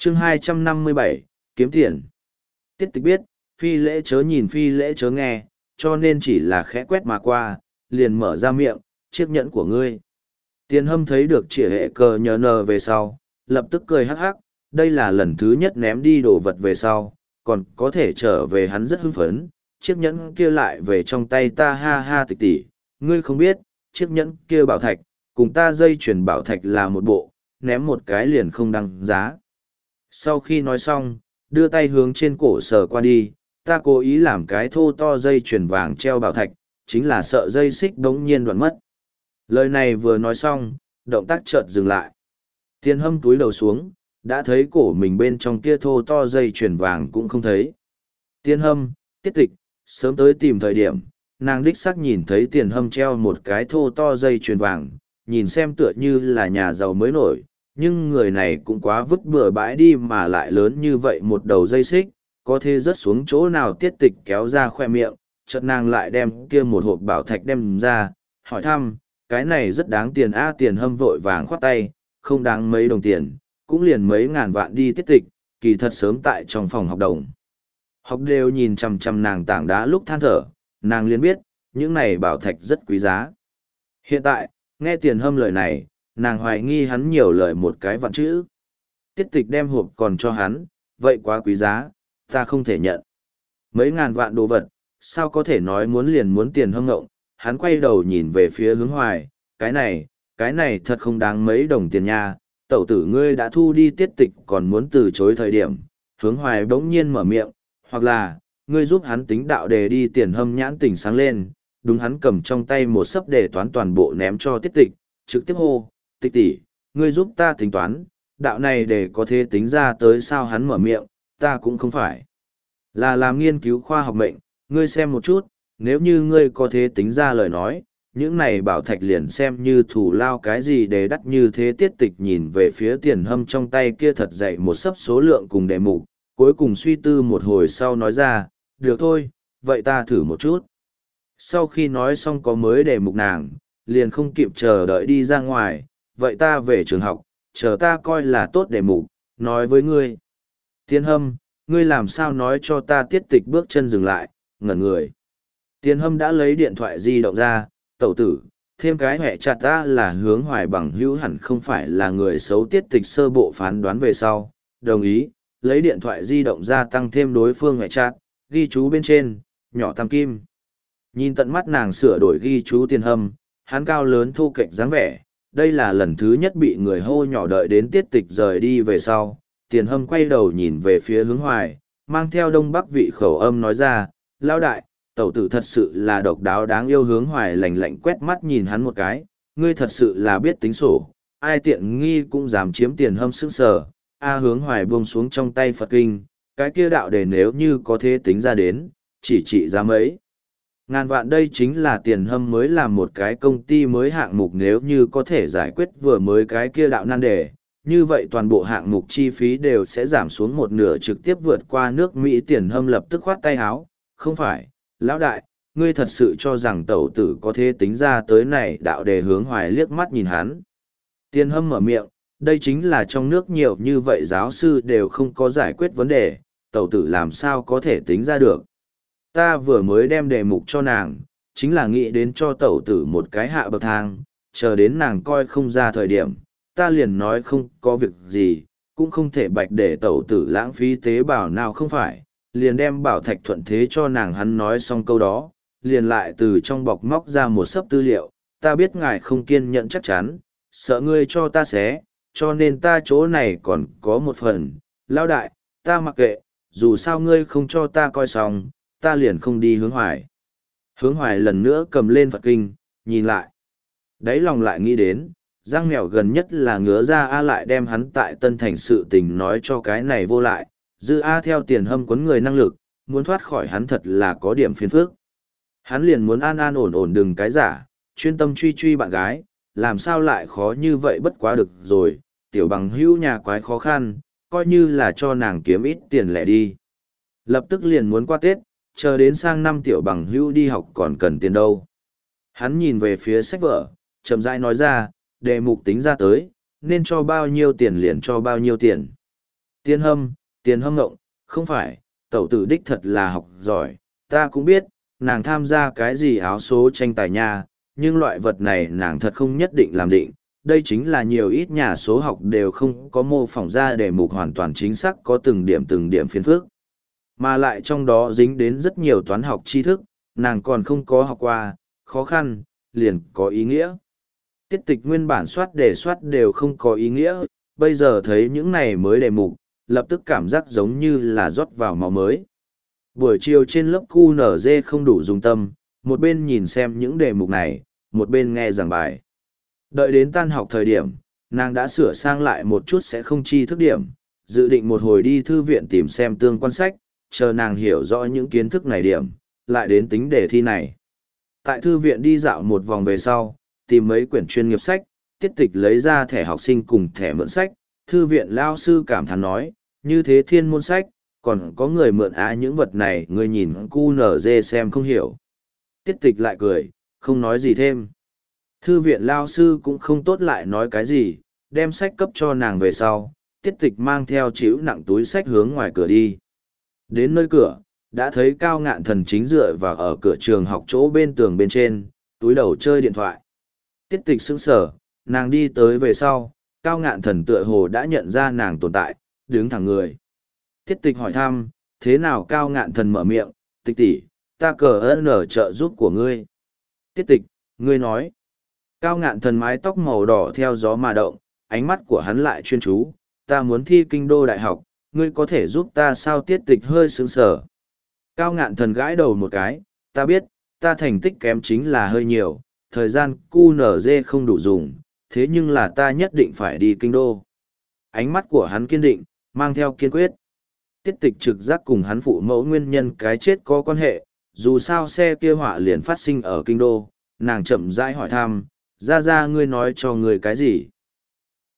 chương 257, kiếm tiền. Tiết Tịch biết, phi lễ chớ nhìn phi lễ chớ nghe, cho nên chỉ là khẽ quét mà qua, liền mở ra miệng, chiếc nhẫn của ngươi. Tiền Hâm thấy được chĩa hệ cờ nhờ nờ về sau, lập tức cười hắc hắc, đây là lần thứ nhất ném đi đồ vật về sau, còn có thể trở về hắn rất hưng phấn, chiếc nhẫn kia lại về trong tay ta ha ha Tịch tỷ, ngươi không biết, chiếc nhẫn kia bảo thạch, cùng ta dây chuyền bảo thạch là một bộ, ném một cái liền không đăng giá. Sau khi nói xong, đưa tay hướng trên cổ sờ qua đi, ta cố ý làm cái thô to dây chuyền vàng treo bảo thạch, chính là sợ dây xích đống nhiên đoạn mất. Lời này vừa nói xong, động tác chợt dừng lại. Tiền Hâm túi đầu xuống, đã thấy cổ mình bên trong kia thô to dây chuyền vàng cũng không thấy. Tiền Hâm, Tiết Tịch, sớm tới tìm thời điểm, nàng đích xác nhìn thấy Tiền Hâm treo một cái thô to dây chuyền vàng, nhìn xem tựa như là nhà giàu mới nổi, nhưng người này cũng quá vứt bừa bãi đi mà lại lớn như vậy một đầu dây xích, có thể rớt xuống chỗ nào. Tiết Tịch kéo ra khoe miệng, chợt nàng lại đem kia một hộp bảo thạch đem ra, hỏi thăm, cái này rất đáng tiền a. Tiền Hâm vội vàng khoát tay, không đáng mấy đồng tiền, cũng liền mấy ngàn vạn đi. Tiết Tịch, kỳ thật sớm tại trong phòng học đồng. Học đều nhìn chằm chằm nàng tảng đá lúc than thở, nàng liền biết, những này bảo thạch rất quý giá. Hiện tại, nghe Tiền Hâm lời này, nàng hoài nghi hắn nhiều lời một cái vạn chữ. Tiết Tịch đem hộp còn cho hắn, vậy quá quý giá, ta không thể nhận. Mấy ngàn vạn đồ vật, sao có thể nói muốn liền muốn. Tiền Hâm ngộng, hắn quay đầu nhìn về phía Hướng Hoài, cái này thật không đáng mấy đồng tiền nha, tẩu tử ngươi đã thu đi. Tiết Tịch còn muốn từ chối thời điểm, Hướng Hoài bỗng nhiên mở miệng, hoặc là, ngươi giúp hắn tính đạo đề đi. Tiền Hâm nhãn tỉnh sáng lên, đúng, hắn cầm trong tay một sấp đề toán toàn bộ ném cho Tiết Tịch, trực tiếp hô, Tịch tỷ, ngươi giúp ta tính toán, đạo này để có thể tính ra tới sao. Hắn mở miệng, ta cũng không phải là làm nghiên cứu khoa học mệnh, ngươi xem một chút, nếu như ngươi có thể tính ra lời nói, những này bảo thạch liền xem như thủ lao cái gì để đắt như thế. Tiết Tịch nhìn về phía Tiền Hâm trong tay kia thật dậy một sấp số lượng cùng đề mục, cuối cùng suy tư một hồi sau nói ra, được thôi, vậy ta thử một chút. Sau khi nói xong có mới đề mục nàng, liền không kịp chờ đợi đi ra ngoài, vậy ta về trường học, chờ ta coi là tốt đề mục, nói với ngươi. Tiền Hâm, ngươi làm sao nói cho ta. Tiết Tịch bước chân dừng lại, ngẩn người. Tiền Hâm đã lấy điện thoại di động ra, tẩu tử, thêm cái hẹ chặt ta là Hướng Hoài bằng hữu hẳn không phải là người xấu. Tiết Tịch sơ bộ phán đoán về sau, đồng ý, lấy điện thoại di động ra tăng thêm đối phương hẹ chặt, ghi chú bên trên, nhỏ tam kim. Nhìn tận mắt nàng sửa đổi ghi chú. Tiền Hâm, hắn cao lớn thô kệch dáng vẻ, đây là lần thứ nhất bị người hô nhỏ. đợi đến Tiết Tịch rời đi về sau, Tiền Hâm quay đầu nhìn về phía Hướng Hoài, mang theo đông bắc vị khẩu âm nói ra, lão đại, tẩu tử thật sự là độc đáo đáng yêu. Hướng Hoài lạnh lạnh quét mắt nhìn hắn một cái, ngươi thật sự là biết tính sổ, ai tiện nghi cũng dám chiếm. Tiền Hâm sững sờ, Hướng Hoài buông xuống trong tay Phật kinh, cái kia đạo đề nếu như có thể tính ra đến, chỉ trị giá mấy ngàn vạn. đây chính là Tiền Hâm mới làm một cái công ty mới hạng mục, nếu như có thể giải quyết vừa mới cái kia đạo nan đề, như vậy toàn bộ hạng mục chi phí đều sẽ giảm xuống một nửa, trực tiếp vượt qua nước Mỹ. Tiền Hâm lập tức khoát tay háo, không phải, lão đại, ngươi thật sự cho rằng tẩu tử có thể tính ra tới này đạo đề. Hướng Hoài liếc mắt nhìn hắn. Tiền Hâm mở miệng, đây chính là trong nước nhiều như vậy giáo sư đều không có giải quyết vấn đề, tẩu tử làm sao có thể tính ra được. Ta vừa mới đem đề mục cho nàng, chính là nghĩ đến cho tẩu tử một cái hạ bậc thang, chờ đến nàng coi không ra thời điểm, ta liền nói không có việc gì, cũng không thể bạch để tẩu tử lãng phí tế bào nào không phải, liền đem bảo thạch thuận thế cho nàng. Hắn nói xong câu đó, liền lại từ trong bọc móc ra một sấp tư liệu, ta biết ngài không kiên nhẫn chắc chắn, sợ ngươi cho ta xé, cho nên ta chỗ này còn có một phần, lão đại, ta mặc kệ, dù sao ngươi không cho ta coi xong, ta liền không đi. Hướng Hoài. Hướng Hoài lần nữa cầm lên Phật kinh, nhìn lại. Đáy lòng lại nghĩ đến, Giang Mèo gần nhất là ngứa ra lại đem hắn tại Tân Thành sự tình nói cho cái này vô lại, dư theo Tiền Hâm quấn người năng lực, muốn thoát khỏi hắn thật là có điểm phiền phức. Hắn liền muốn an an ổn ổn đừng cái giả, chuyên tâm truy truy bạn gái, làm sao lại khó như vậy. Bất quá được rồi, tiểu bằng hữu nhà quái khó khăn, coi như là cho nàng kiếm ít tiền lẻ đi. Lập tức liền muốn qua Tết, chờ đến sang năm tiểu bằng hữu đi học còn cần tiền đâu. Hắn nhìn về phía sách vở, chậm rãi nói ra, đề mục tính ra tới, nên cho bao nhiêu tiền liền cho bao nhiêu tiền. Tiền hâm ngộng, không phải, tẩu tử đích thật là học giỏi, ta cũng biết, nàng tham gia cái gì áo số tranh tài nha, nhưng loại vật này nàng thật không nhất định làm định. Đây chính là nhiều ít nhà số học đều không có mô phỏng ra đề mục hoàn toàn chính xác có từng điểm phiền phức. Mà lại trong đó dính đến rất nhiều toán học tri thức, nàng còn không có học qua, khó khăn, liền có ý nghĩa. Tiết tịch nguyên bản soát đều không có ý nghĩa, bây giờ thấy những này mới đề mục, lập tức cảm giác giống như là rót vào máu mới. Buổi chiều trên lớp QNZ không đủ dùng tâm, một bên nhìn xem những đề mục này, một bên nghe giảng bài. Đợi đến tan học thời điểm, nàng đã sửa sang lại một chút sẽ không chi thức điểm, dự định một hồi đi thư viện tìm xem tương quan sách, chờ nàng hiểu rõ những kiến thức này điểm, lại đến tính đề thi này. Tại thư viện đi dạo một vòng về sau, tìm mấy quyển chuyên nghiệp sách, tiết tịch lấy ra thẻ học sinh cùng thẻ mượn sách, thư viện lao sư cảm thán nói, như thế thiên môn sách, còn có người mượn những vật này người nhìn QNZ xem không hiểu. Tiết tịch lại cười, không nói gì thêm. Thư viện lao sư cũng không tốt lại nói cái gì, đem sách cấp cho nàng về sau, tiết tịch mang theo chịu nặng túi sách hướng ngoài cửa đi. Đến nơi cửa, đã thấy Cao Ngạn Thần chính dựa vào ở cửa trường học chỗ bên tường bên trên, túi đầu chơi điện thoại. Tiết tịch sững sờ, nàng đi tới về sau, Cao Ngạn Thần tựa hồ đã nhận ra nàng tồn tại, đứng thẳng người. Tiết tịch hỏi thăm, thế nào Cao Ngạn Thần mở miệng, tịch tỷ, ta cờ ơn ở trợ giúp của ngươi. Tiết tịch, ngươi nói. Cao Ngạn Thần mái tóc màu đỏ theo gió mà động, ánh mắt của hắn lại chuyên chú, ta muốn thi kinh đô đại học, ngươi có thể giúp ta sao? Tiết tịch hơi sững sờ. Cao Ngạn Thần gãi đầu một cái, ta biết, ta thành tích kém chính là hơi nhiều, thời gian QNZ không đủ dùng, thế nhưng là ta nhất định phải đi kinh đô. Ánh mắt của hắn kiên định, mang theo kiên quyết. Tiết tịch trực giác cùng hắn phụ mẫu nguyên nhân cái chết có quan hệ, dù sao xe kia họa liền phát sinh ở kinh đô, nàng chậm rãi hỏi thăm, ra ngươi nói cho người cái gì?